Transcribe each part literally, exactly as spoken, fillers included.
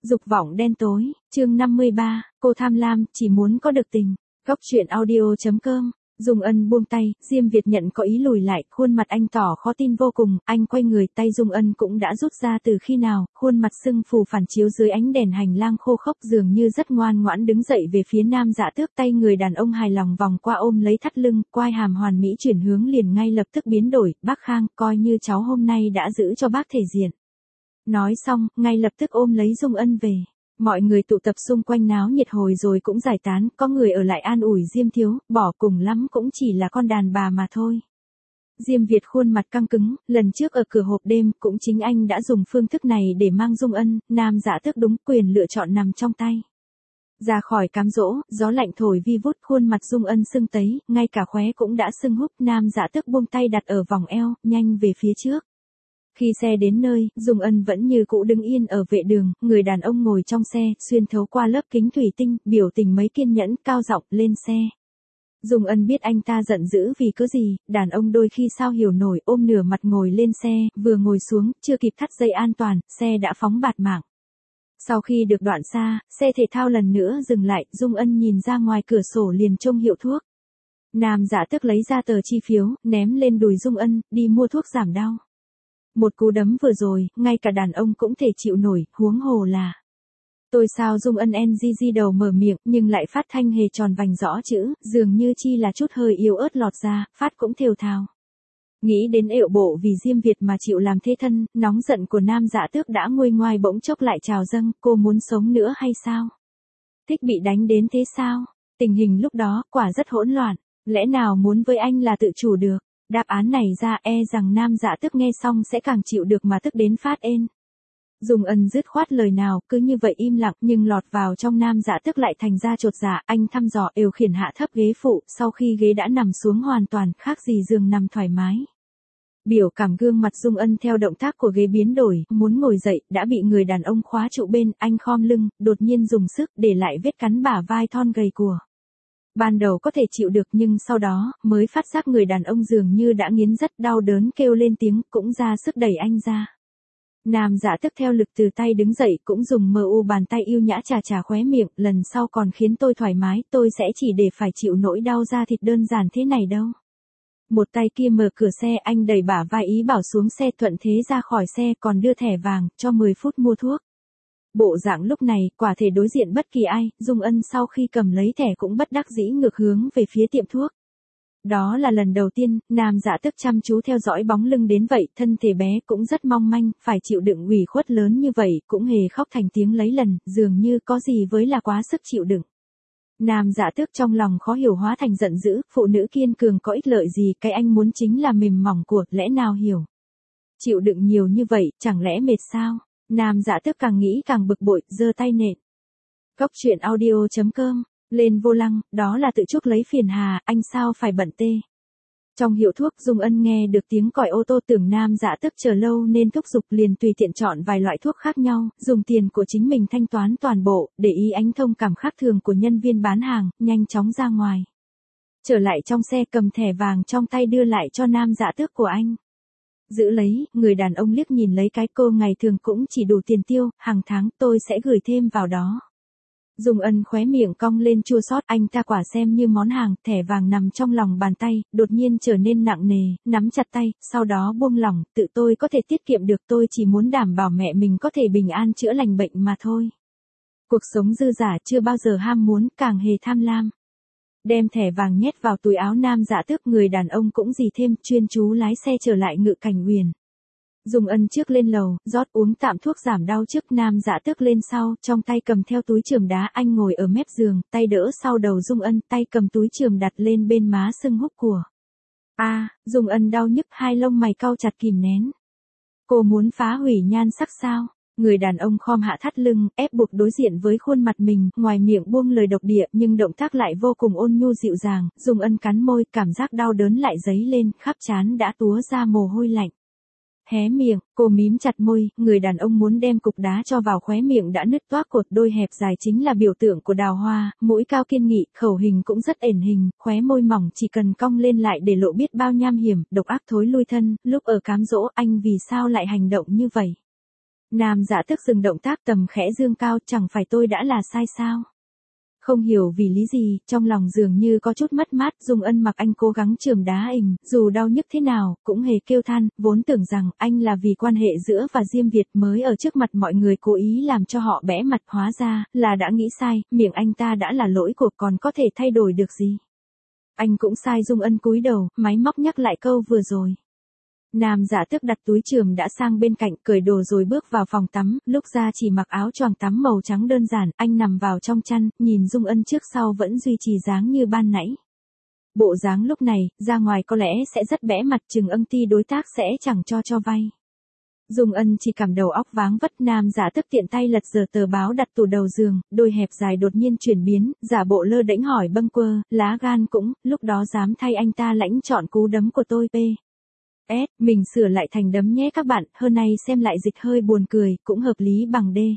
Dục vọng đen tối, chương năm mươi ba, cô tham lam, chỉ muốn có được tình. Góc truyện audio chấm com. Dung Ân buông tay, Diêm Việt nhận có ý lùi lại, khuôn mặt anh tỏ khó tin vô cùng, anh quay người, tay Dung Ân cũng đã rút ra từ khi nào, khuôn mặt sưng phù phản chiếu dưới ánh đèn hành lang khô khốc, dường như rất ngoan ngoãn đứng dậy về phía Nam Dạ Tước, tay người đàn ông hài lòng vòng qua ôm lấy thắt lưng, quai hàm hoàn mỹ chuyển hướng liền ngay lập tức biến đổi, bác Khang, coi như cháu hôm nay đã giữ cho bác thể diện. Nói xong, ngay lập tức ôm lấy Dung Ân về. Mọi người tụ tập xung quanh náo nhiệt hồi rồi cũng giải tán, có người ở lại an ủi Diêm thiếu, bỏ cùng lắm cũng chỉ là con đàn bà mà thôi. Diêm Việt khuôn mặt căng cứng, lần trước ở cửa hộp đêm, cũng chính anh đã dùng phương thức này để mang Dung Ân, Nam Dạ Tước đúng quyền lựa chọn nằm trong tay. Ra khỏi cám dỗ, gió lạnh thổi vi vút, khuôn mặt Dung Ân sưng tấy, ngay cả khóe cũng đã sưng húp, Nam Dạ Tước buông tay đặt ở vòng eo, nhanh về phía trước. Khi xe đến nơi, Dung Ân vẫn như cũ đứng yên ở vệ đường, người đàn ông ngồi trong xe, xuyên thấu qua lớp kính thủy tinh, biểu tình mấy kiên nhẫn, cao giọng lên xe. Dung Ân biết anh ta giận dữ vì cớ gì, đàn ông đôi khi sao hiểu nổi, ôm nửa mặt ngồi lên xe, vừa ngồi xuống, chưa kịp thắt dây an toàn, xe đã phóng bạt mạng. Sau khi được đoạn xa, xe thể thao lần nữa dừng lại, Dung Ân nhìn ra ngoài cửa sổ liền trông hiệu thuốc. Nam Dạ Tước lấy ra tờ chi phiếu, ném lên đùi Dung Ân, đi mua thuốc giảm đau. Một cú đấm vừa rồi, ngay cả đàn ông cũng thể chịu nổi, huống hồ là. Tôi sao Dung Ân en gi gi đầu mở miệng, nhưng lại phát thanh hề tròn vành rõ chữ, dường như chi là chút hơi yếu ớt lọt ra, phát cũng thều thào. Nghĩ đến ệu bộ vì Diêm Việt mà chịu làm thế thân, nóng giận của Nam Dạ Tước đã nguôi ngoai bỗng chốc lại trào dâng, cô muốn sống nữa hay sao? Thích bị đánh đến thế sao? Tình hình lúc đó, quả rất hỗn loạn, lẽ nào muốn với anh là tự chủ được? Đáp án này ra e rằng Nam Dạ Tước nghe xong sẽ càng chịu được mà tức đến phát ên. Dung Ân dứt khoát lời nào, cứ như vậy im lặng nhưng lọt vào trong Nam Dạ Tước lại thành ra chột dạ, anh thăm dò ều khiển hạ thấp ghế phụ, sau khi ghế đã nằm xuống hoàn toàn khác gì giường nằm thoải mái. Biểu cảm gương mặt Dung Ân theo động tác của ghế biến đổi, muốn ngồi dậy, đã bị người đàn ông khóa trụ bên, anh khom lưng, đột nhiên dùng sức để lại vết cắn bả vai thon gầy của. Ban đầu có thể chịu được nhưng sau đó, mới phát giác người đàn ông dường như đã nghiến rất đau đớn kêu lên tiếng, cũng ra sức đẩy anh ra. Nam Dạ Tước theo lực từ tay đứng dậy cũng dùng mờ u bàn tay yêu nhã chà chà khóe miệng, lần sau còn khiến tôi thoải mái, tôi sẽ chỉ để phải chịu nỗi đau da thịt đơn giản thế này đâu. Một tay kia mở cửa xe, anh đẩy bả vai ý bảo xuống xe, thuận thế ra khỏi xe, còn đưa thẻ vàng, cho mười phút mua thuốc. Bộ dạng lúc này, quả thể đối diện bất kỳ ai, Dung Ân sau khi cầm lấy thẻ cũng bất đắc dĩ ngược hướng về phía tiệm thuốc. Đó là lần đầu tiên, Nam Dạ Tước chăm chú theo dõi bóng lưng đến vậy, thân thể bé cũng rất mong manh, phải chịu đựng ủy khuất lớn như vậy, cũng hề khóc thành tiếng lấy lần, dường như có gì với là quá sức chịu đựng. Nam Dạ Tước trong lòng khó hiểu hóa thành giận dữ, phụ nữ kiên cường có ích lợi gì, cái anh muốn chính là mềm mỏng của, lẽ nào hiểu. Chịu đựng nhiều như vậy, chẳng lẽ mệt sao? Nam Dạ Tước càng nghĩ càng bực bội, giơ tay nện. Góc truyện audio chấm com, lên vô lăng, đó là tự chuốc lấy phiền hà, anh sao phải bận tê. Trong hiệu thuốc, Dung Ân nghe được tiếng còi ô tô, tưởng Nam Dạ Tước chờ lâu nên thúc giục liền tùy tiện chọn vài loại thuốc khác nhau, dùng tiền của chính mình thanh toán toàn bộ, để ý ánh thông cảm khác thường của nhân viên bán hàng, nhanh chóng ra ngoài. Trở lại trong xe cầm thẻ vàng trong tay đưa lại cho Nam Dạ Tước của anh. Giữ lấy, người đàn ông liếc nhìn lấy cái, cô ngày thường cũng chỉ đủ tiền tiêu, hàng tháng tôi sẽ gửi thêm vào đó. Dung Ân khóe miệng cong lên chua xót, anh ta quả xem như món hàng, thẻ vàng nằm trong lòng bàn tay, đột nhiên trở nên nặng nề, nắm chặt tay, sau đó buông lỏng, tự tôi có thể tiết kiệm được, tôi chỉ muốn đảm bảo mẹ mình có thể bình an chữa lành bệnh mà thôi. Cuộc sống dư dả chưa bao giờ ham muốn, càng hề tham lam. Đem thẻ vàng nhét vào túi áo Nam Dạ Tước, người đàn ông cũng gì thêm, chuyên chú lái xe trở lại Ngự Cảnh Uyển. Dung Ân trước lên lầu, rót uống tạm thuốc giảm đau trước, Nam Dạ Tước lên sau, trong tay cầm theo túi chườm đá, anh ngồi ở mép giường, tay đỡ sau đầu Dung Ân, tay cầm túi chườm đặt lên bên má sưng húp của. A, à, Dung Ân đau nhức, hai lông mày cau chặt kìm nén. Cô muốn phá hủy nhan sắc sao? Người đàn ông khom hạ thắt lưng, ép buộc đối diện với khuôn mặt mình, ngoài miệng buông lời độc địa nhưng động tác lại vô cùng ôn nhu dịu dàng, Dung Ân cắn môi, cảm giác đau đớn lại dấy lên, khắp trán đã túa ra mồ hôi lạnh. Hé miệng, cô mím chặt môi, người đàn ông muốn đem cục đá cho vào khóe miệng đã nứt toác, cột đôi hẹp dài chính là biểu tượng của đào hoa, mũi cao kiên nghị, khẩu hình cũng rất ển hình, khóe môi mỏng chỉ cần cong lên lại để lộ biết bao nham hiểm, độc ác thối lui thân, lúc ở cám dỗ anh vì sao lại hành động như vậy. Nam Dạ Tước dừng động tác tầm khẽ dương cao, chẳng phải tôi đã là sai sao? Không hiểu vì lý gì, trong lòng dường như có chút mất mát, Dung Ân mặc anh cố gắng chườm đá ình, dù đau nhức thế nào, cũng hề kêu than, vốn tưởng rằng anh là vì quan hệ giữa và Diêm Việt mới ở trước mặt mọi người cố ý làm cho họ bẽ mặt, hóa ra là đã nghĩ sai, miệng anh ta đã là lỗi của, còn có thể thay đổi được gì. Anh cũng sai. Dung Ân cúi đầu, máy móc nhắc lại câu vừa rồi. Nam Dạ Tước đặt túi chườm đã sang bên cạnh, cởi đồ rồi bước vào phòng tắm, lúc ra chỉ mặc áo choàng tắm màu trắng đơn giản, anh nằm vào trong chăn, nhìn Dung Ân trước sau vẫn duy trì dáng như ban nãy. Bộ dáng lúc này, ra ngoài có lẽ sẽ rất bẽ mặt, chừng ân ti đối tác sẽ chẳng cho cho vay. Dung Ân chỉ cảm đầu óc váng vất. Nam Dạ Tước tiện tay lật dở tờ báo đặt tủ đầu giường, đôi hẹp dài đột nhiên chuyển biến, giả bộ lơ đễnh hỏi bâng quơ, lá gan cũng, lúc đó dám thay anh ta lãnh chọn cú đấm của tôi. P. S, mình sửa lại thành đấm nhé các bạn, hơn này xem lại dịch hơi buồn cười, cũng hợp lý bằng D.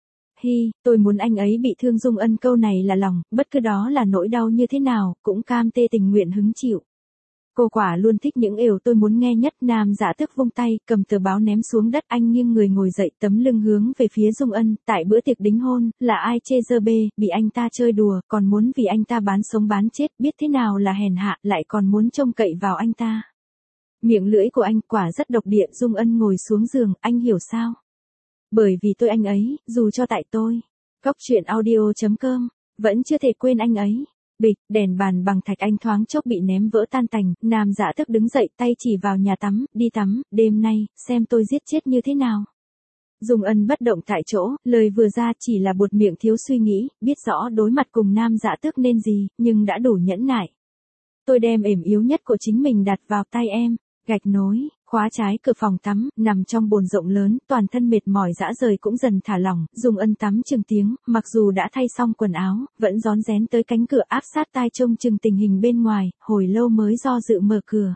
Hi, tôi muốn anh ấy bị thương. Dung Ân câu này là lòng, bất cứ đó là nỗi đau như thế nào, cũng cam tê tình nguyện hứng chịu. Cô quả luôn thích những ều tôi muốn nghe nhất. Nam Dạ Tước vung tay, cầm tờ báo ném xuống đất, anh nghiêng người ngồi dậy, tấm lưng hướng về phía Dung Ân, tại bữa tiệc đính hôn, là ai chê dơ bê, bị anh ta chơi đùa, còn muốn vì anh ta bán sống bán chết, biết thế nào là hèn hạ, lại còn muốn trông cậy vào anh ta. Miệng lưỡi của anh quả rất độc địa. Dung Ân ngồi xuống giường, anh hiểu sao? Bởi vì tôi anh ấy, dù cho tại tôi. Cóc truyện audio chấm com, vẫn chưa thể quên anh ấy. Bịch, đèn bàn bằng thạch anh thoáng chốc bị ném vỡ tan tành, Nam Dạ Tước đứng dậy, tay chỉ vào nhà tắm, đi tắm, đêm nay, xem tôi giết chết như thế nào. Dung Ân bất động tại chỗ, lời vừa ra chỉ là buột miệng thiếu suy nghĩ, biết rõ đối mặt cùng Nam Dạ Tước nên gì, nhưng đã đủ nhẫn nại. Tôi đem ềm yếu nhất của chính mình đặt vào tay em. Gạch nối, khóa trái cửa phòng tắm, nằm trong bồn rộng lớn, toàn thân mệt mỏi dã rời cũng dần thả lỏng, Dung Ân tắm chừng tiếng, mặc dù đã thay xong quần áo, vẫn rón rén tới cánh cửa áp sát tai trông chừng tình hình bên ngoài, hồi lâu mới do dự mở cửa.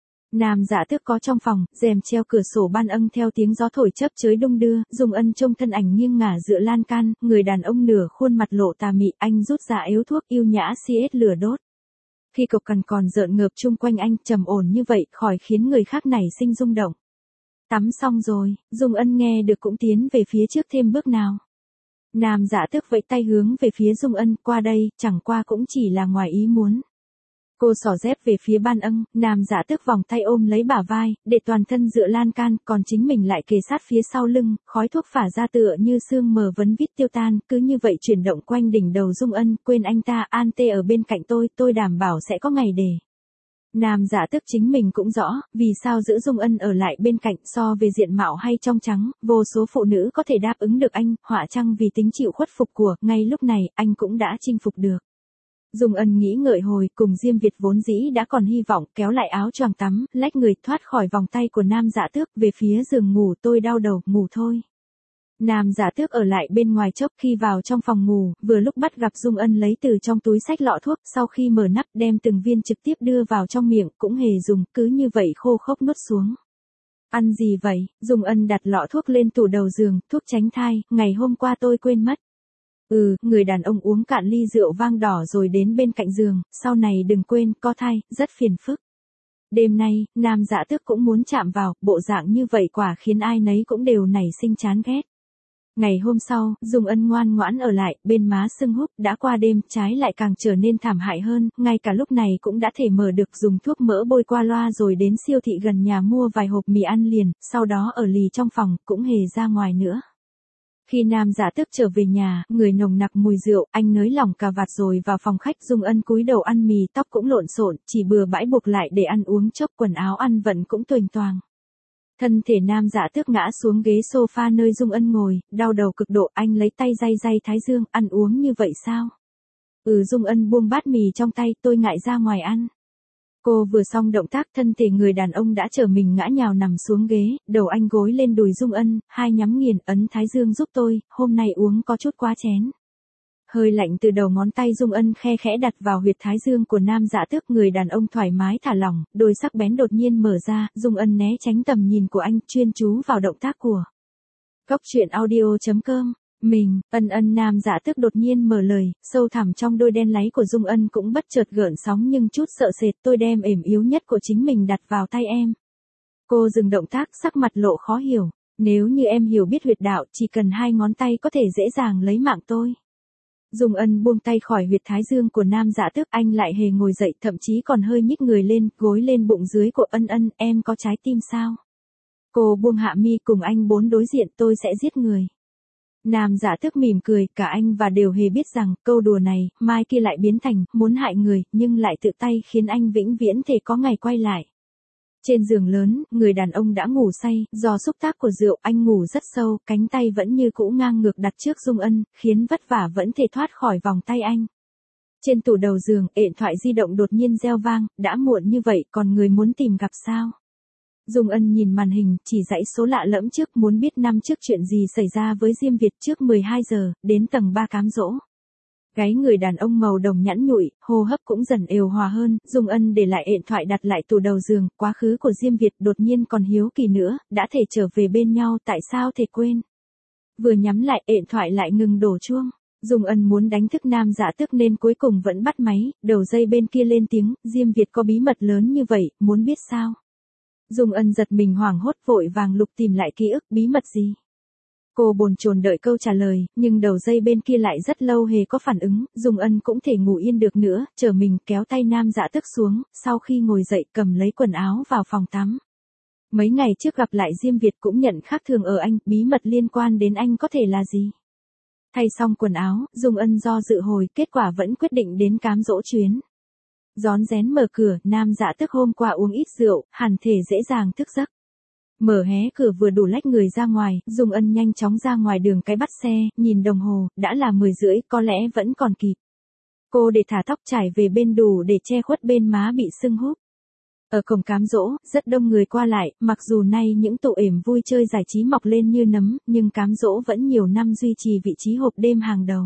Nam Dạ Tước có trong phòng, rèm treo cửa sổ ban âng theo tiếng gió thổi chấp chới đung đưa, Dung Ân trông thân ảnh nghiêng ngả dựa lan can, người đàn ông nửa khuôn mặt lộ tà mị, anh rút ra ếu thuốc yêu nhã xê ét lửa đốt. Khi cục cằn còn rợn ngợp chung quanh anh, trầm ổn như vậy, khỏi khiến người khác nảy sinh rung động. Tắm xong rồi, Dung Ân nghe được cũng tiến về phía trước thêm bước nào. Nam Dạ Tước vẫy tay hướng về phía Dung Ân, qua đây, chẳng qua cũng chỉ là ngoài ý muốn. Cô xỏ dép về phía ban âng, Nam Dạ Tước vòng tay ôm lấy bả vai, để toàn thân dựa lan can, còn chính mình lại kề sát phía sau lưng, khói thuốc phả ra tựa như sương mờ vấn vít tiêu tan, cứ như vậy chuyển động quanh đỉnh đầu Dung Ân, quên anh ta, an tê ở bên cạnh tôi, tôi đảm bảo sẽ có ngày để. Nam Dạ Tước chính mình cũng rõ, vì sao giữ Dung Ân ở lại bên cạnh, so về diện mạo hay trong trắng, vô số phụ nữ có thể đáp ứng được anh, họa chăng vì tính chịu khuất phục của, ngay lúc này, anh cũng đã chinh phục được. Dung Ân nghĩ ngợi hồi, cùng Diêm Việt vốn dĩ đã còn hy vọng, kéo lại áo choàng tắm, lách người thoát khỏi vòng tay của Nam Dạ Tước, về phía giường ngủ. Tôi đau đầu, ngủ thôi. Nam Dạ Tước ở lại bên ngoài chốc, khi vào trong phòng ngủ, vừa lúc bắt gặp Dung Ân lấy từ trong túi xách lọ thuốc, sau khi mở nắp đem từng viên trực tiếp đưa vào trong miệng, cũng hề dùng, cứ như vậy khô khốc nuốt xuống. Ăn gì vậy? Dung Ân đặt lọ thuốc lên tủ đầu giường, thuốc tránh thai, ngày hôm qua tôi quên mất. Ừ, người đàn ông uống cạn ly rượu vang đỏ rồi đến bên cạnh giường, sau này đừng quên, có thai, rất phiền phức. Đêm nay, Nam Dạ Tước cũng muốn chạm vào, bộ dạng như vậy quả khiến ai nấy cũng đều nảy sinh chán ghét. Ngày hôm sau, Dung Ân ngoan ngoãn ở lại, bên má sưng húp, đã qua đêm, trái lại càng trở nên thảm hại hơn, ngay cả lúc này cũng đã thể mở được, dùng thuốc mỡ bôi qua loa rồi đến siêu thị gần nhà mua vài hộp mì ăn liền, sau đó ở lì trong phòng, cũng hề ra ngoài nữa. Khi Nam Dạ Tước trở về nhà, người nồng nặc mùi rượu, anh nới lỏng cà vạt rồi vào phòng khách. Dung Ân cúi đầu ăn mì, tóc cũng lộn xộn, chỉ bừa bãi buộc lại để ăn uống chốc, quần áo ăn vận cũng tuềnh toàng. Thân thể Nam Dạ Tước ngã xuống ghế sofa nơi Dung Ân ngồi, đau đầu cực độ, anh lấy tay day day thái dương, ăn uống như vậy sao? Ừ, Dung Ân buông bát mì trong tay, tôi ngại ra ngoài ăn. Cô vừa xong động tác, thân thể người đàn ông đã trở mình ngã nhào nằm xuống ghế, đầu anh gối lên đùi Dung Ân, hai nhắm nghiền, ấn thái dương giúp tôi, hôm nay uống có chút quá chén. Hơi lạnh từ đầu ngón tay Dung Ân khe khẽ đặt vào huyệt thái dương của Nam Dạ Tước, người đàn ông thoải mái thả lỏng, đôi sắc bén đột nhiên mở ra, Dung Ân né tránh tầm nhìn của anh, chuyên chú vào động tác của. Cóc truyện audio chấm com. Mình, ân ân Nam Dạ Tước đột nhiên mở lời, sâu thẳm trong đôi đen láy của Dung Ân cũng bất chợt gợn sóng nhưng chút sợ sệt, tôi đem ềm yếu nhất của chính mình đặt vào tay em. Cô dừng động tác, sắc mặt lộ khó hiểu. Nếu như em hiểu biết huyệt đạo, chỉ cần hai ngón tay có thể dễ dàng lấy mạng tôi. Dung Ân buông tay khỏi huyệt thái dương của nam dạ tước, anh lại hề ngồi dậy, thậm chí còn hơi nhích người lên, gối lên bụng dưới của Ân Ân, em có trái tim sao? Cô buông hạ mi, cùng anh bốn đối diện, tôi sẽ giết người. Nam dạ tước mỉm cười, cả anh và đều hề biết rằng, câu đùa này, mai kia lại biến thành, muốn hại người, nhưng lại tự tay khiến anh vĩnh viễn thể có ngày quay lại. Trên giường lớn, người đàn ông đã ngủ say, do xúc tác của rượu, anh ngủ rất sâu, cánh tay vẫn như cũ ngang ngược đặt trước Dung Ân, khiến vất vả vẫn thể thoát khỏi vòng tay anh. Trên tủ đầu giường, điện thoại di động đột nhiên reo vang, đã muộn như vậy, còn người muốn tìm gặp sao? Dung Ân nhìn màn hình, chỉ dãy số lạ lẫm trước, muốn biết năm trước chuyện gì xảy ra với Diêm Việt trước mười hai giờ, đến tầng ba cám dỗ. Gáy người đàn ông màu đồng nhẵn nhụi, hô hấp cũng dần ều hòa hơn, Dung Ân để lại điện thoại đặt lại tủ đầu giường, quá khứ của Diêm Việt đột nhiên còn hiếu kỳ nữa, đã thể trở về bên nhau, tại sao thể quên. Vừa nhắm lại, điện thoại lại ngừng đổ chuông. Dung Ân muốn đánh thức nam dạ tước nên cuối cùng vẫn bắt máy, đầu dây bên kia lên tiếng, Diêm Việt có bí mật lớn như vậy, muốn biết sao? Dung Ân giật mình hoảng hốt, vội vàng lục tìm lại ký ức, bí mật gì? Cô bồn chồn đợi câu trả lời, nhưng đầu dây bên kia lại rất lâu hề có phản ứng, Dung Ân cũng thể ngủ yên được nữa, chờ mình kéo tay nam dạ tước xuống, sau khi ngồi dậy cầm lấy quần áo vào phòng tắm. Mấy ngày trước gặp lại Diêm Việt cũng nhận khác thường ở anh, bí mật liên quan đến anh có thể là gì? Thay xong quần áo, Dung Ân do dự hồi, kết quả vẫn quyết định đến cám dỗ chuyến. Rón rén mở cửa, nam dạ tước hôm qua uống ít rượu, hẳn thể dễ dàng thức giấc. Mở hé cửa vừa đủ lách người ra ngoài, Dung Ân nhanh chóng ra ngoài đường cái bắt xe, nhìn đồng hồ, đã là mười rưỡi, có lẽ vẫn còn kịp. Cô để thả tóc trải về bên đủ để che khuất bên má bị sưng húp. Ở cổng cám dỗ, rất đông người qua lại, mặc dù nay những tụ ẻm vui chơi giải trí mọc lên như nấm, nhưng cám dỗ vẫn nhiều năm duy trì vị trí hộp đêm hàng đầu.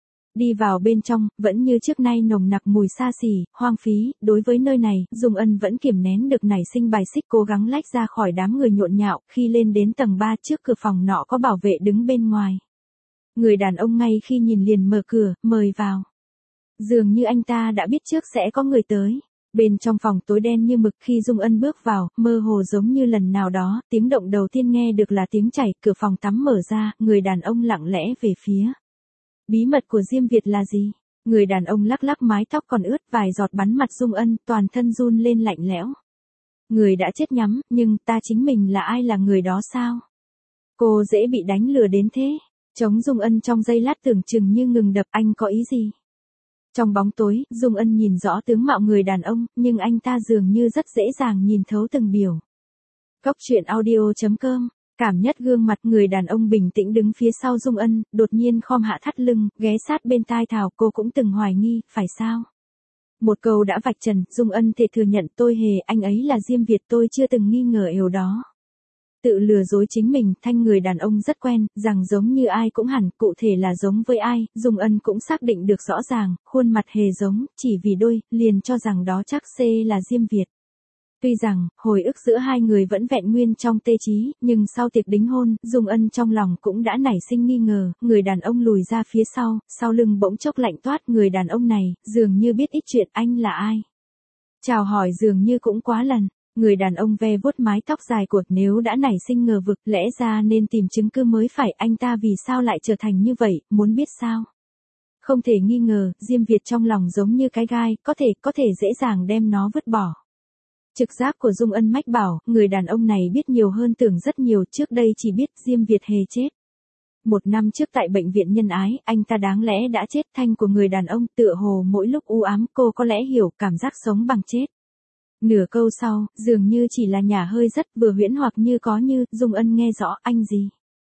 Đi vào bên trong, vẫn như trước nay nồng nặc mùi xa xỉ, hoang phí, đối với nơi này, Dung Ân vẫn kiềm nén được nảy sinh bài xích, cố gắng lách ra khỏi đám người nhộn nhạo, khi lên đến tầng ba trước cửa phòng nọ có bảo vệ đứng bên ngoài. Người đàn ông ngay khi nhìn liền mở cửa, mời vào. Dường như anh ta đã biết trước sẽ có người tới. Bên trong phòng tối đen như mực, khi Dung Ân bước vào, mơ hồ giống như lần nào đó, tiếng động đầu tiên nghe được là tiếng chảy, cửa phòng tắm mở ra, người đàn ông lặng lẽ về phía. Bí mật của Diêm Việt là gì? Người đàn ông lắc lắc mái tóc còn ướt, vài giọt bắn mặt Dung Ân, toàn thân run lên lạnh lẽo. Người đã chết nhắm, nhưng ta chính mình là ai, là người đó sao? Cô dễ bị đánh lừa đến thế. Trống Dung Ân trong giây lát tưởng chừng như ngừng đập, anh có ý gì? Trong bóng tối, Dung Ân nhìn rõ tướng mạo người đàn ông, nhưng anh ta dường như rất dễ dàng nhìn thấu từng biểu. Cốc truyện audio chấm com. Cảm nhất gương mặt người đàn ông bình tĩnh đứng phía sau Dung Ân, đột nhiên khom hạ thắt lưng, ghé sát bên tai Thảo, cô cũng từng hoài nghi, phải sao? Một câu đã vạch trần, Dung Ân thể thừa nhận, tôi hề, anh ấy là Diêm Việt, tôi chưa từng nghi ngờ điều đó. Tự lừa dối chính mình, thanh người đàn ông rất quen, rằng giống như ai cũng hẳn, cụ thể là giống với ai, Dung Ân cũng xác định được rõ ràng, khuôn mặt hề giống, chỉ vì đôi, liền cho rằng đó chắc C là Diêm Việt. Tuy rằng, hồi ức giữa hai người vẫn vẹn nguyên trong tê trí, nhưng sau tiệc đính hôn, Dung Ân trong lòng cũng đã nảy sinh nghi ngờ, người đàn ông lùi ra phía sau, sau lưng bỗng chốc lạnh toát, người đàn ông này, dường như biết ít chuyện, anh là ai? Chào hỏi dường như cũng quá lần. Người đàn ông ve vuốt mái tóc dài của, nếu đã nảy sinh ngờ vực, lẽ ra nên tìm chứng cứ mới phải, anh ta vì sao lại trở thành như vậy, muốn biết sao? Không thể nghi ngờ, Diêm Việt trong lòng giống như cái gai, có thể, có thể dễ dàng đem nó vứt bỏ. Trực giác của Dung Ân mách bảo, người đàn ông này biết nhiều hơn tưởng rất nhiều, trước đây chỉ biết Diêm Việt hề chết. Một năm trước tại bệnh viện nhân ái, anh ta đáng lẽ đã chết, thanh của người đàn ông tựa hồ mỗi lúc u ám, cô có lẽ hiểu cảm giác sống bằng chết. Nửa câu sau, dường như chỉ là nhả hơi rất vừa huyễn hoặc như có như, Dung Ân nghe rõ, anh gì?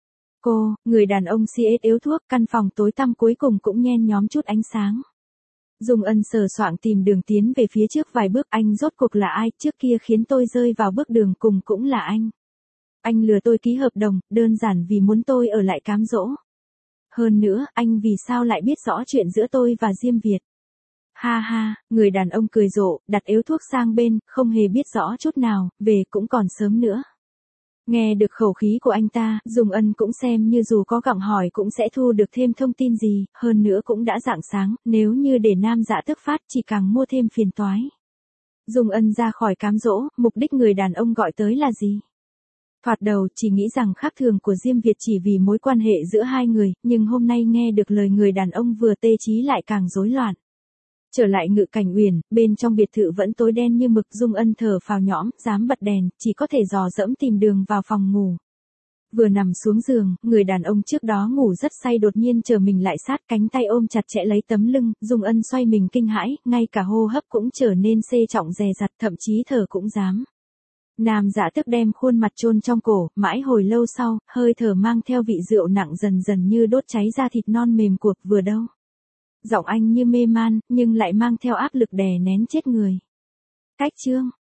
Cô, người đàn ông xê ét yếu thuốc, căn phòng tối tăm cuối cùng cũng nhen nhóm chút ánh sáng. Dung Ân sờ soạng tìm đường tiến về phía trước vài bước, anh rốt cuộc là ai, trước kia khiến tôi rơi vào bước đường cùng cũng là anh. Anh lừa tôi ký hợp đồng, đơn giản vì muốn tôi ở lại cám dỗ. Hơn nữa, anh vì sao lại biết rõ chuyện giữa tôi và Diêm Việt? Ha ha, người đàn ông cười rộ, đặt ếu thuốc sang bên, không hề biết rõ chút nào, về cũng còn sớm nữa. Nghe được khẩu khí của anh ta, Dung Ân cũng xem như dù có gặng hỏi cũng sẽ thu được thêm thông tin gì, hơn nữa cũng đã rạng sáng, nếu như để nam dạ tước phát chỉ càng mua thêm phiền toái. Dung Ân ra khỏi cám dỗ, mục đích người đàn ông gọi tới là gì? Thoạt đầu chỉ nghĩ rằng khác thường của Diêm Việt chỉ vì mối quan hệ giữa hai người, nhưng hôm nay nghe được lời người đàn ông vừa tê trí lại càng rối loạn. Trở lại Ngự Cảnh Uyển, bên trong biệt thự vẫn tối đen như mực. Dung Ân thở phào nhõm, dám bật đèn, chỉ có thể dò dẫm tìm đường vào phòng ngủ. Vừa nằm xuống giường, người đàn ông trước đó ngủ rất say đột nhiên trở mình lại sát, cánh tay ôm chặt chẽ lấy tấm lưng. Dung Ân xoay mình kinh hãi, ngay cả hô hấp cũng trở nên xê trọng dè dặt, thậm chí thở cũng dám. Nam Dạ Tước đem khuôn mặt chôn trong cổ, mãi hồi lâu sau, hơi thở mang theo vị rượu nặng dần dần như đốt cháy da thịt non mềm cuộc vừa đâu. Giọng anh như mê man, nhưng lại mang theo áp lực đè nén chết người. Cách chương